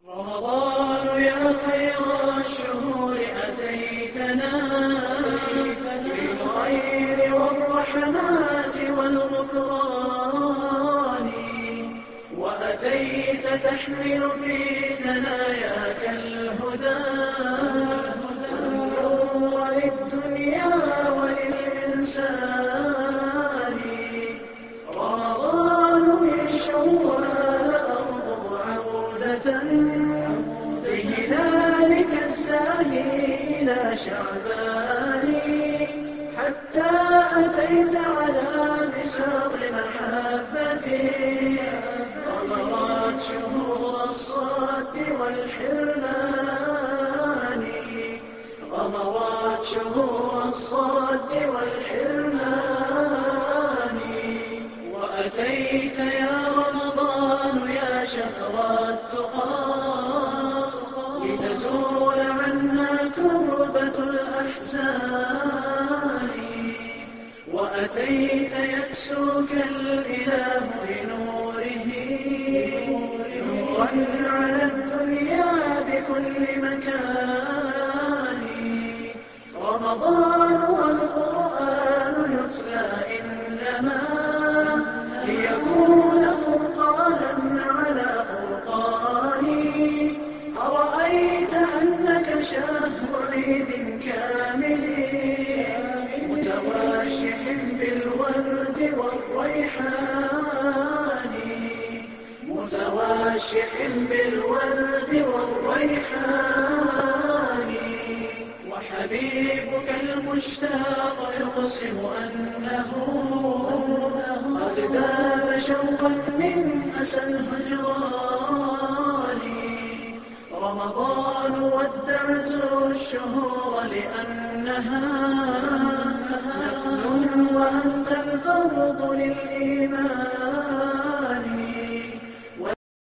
رمضان يا خير الشهور أتيتنا بالخير والرحمات والغفران، وأتيت تحمل في ثناياك الهدى والنور للدنيا وللإنسان. رمضان من شوال أرض عودة بهلالك الزاهي إلى شعبان، حتى أتيت على بساط محبتي غمرت شهور الصد والحرمان، غمرت شهور الصد والحرمان. وأتيت يا رمضان يا شهر التقى لتزول عنا كربة الأحزان، وأتيت يكسوك الإله بنوره نورا على الدنيا بكل مكان. رمضان والقرآن يتلى إنما ليكون فرقانا على فرقان. أرأيت أنك شهر عيد كامل متواشح بالورد والريحان، متواشح بالورد والريحان. وحبيبك المشتاق يقسم أنه قد ذاب شوقا من أسى الهجران. رمضان ودعت الشهور لأنها نقل وأنت الفرط للإيمان.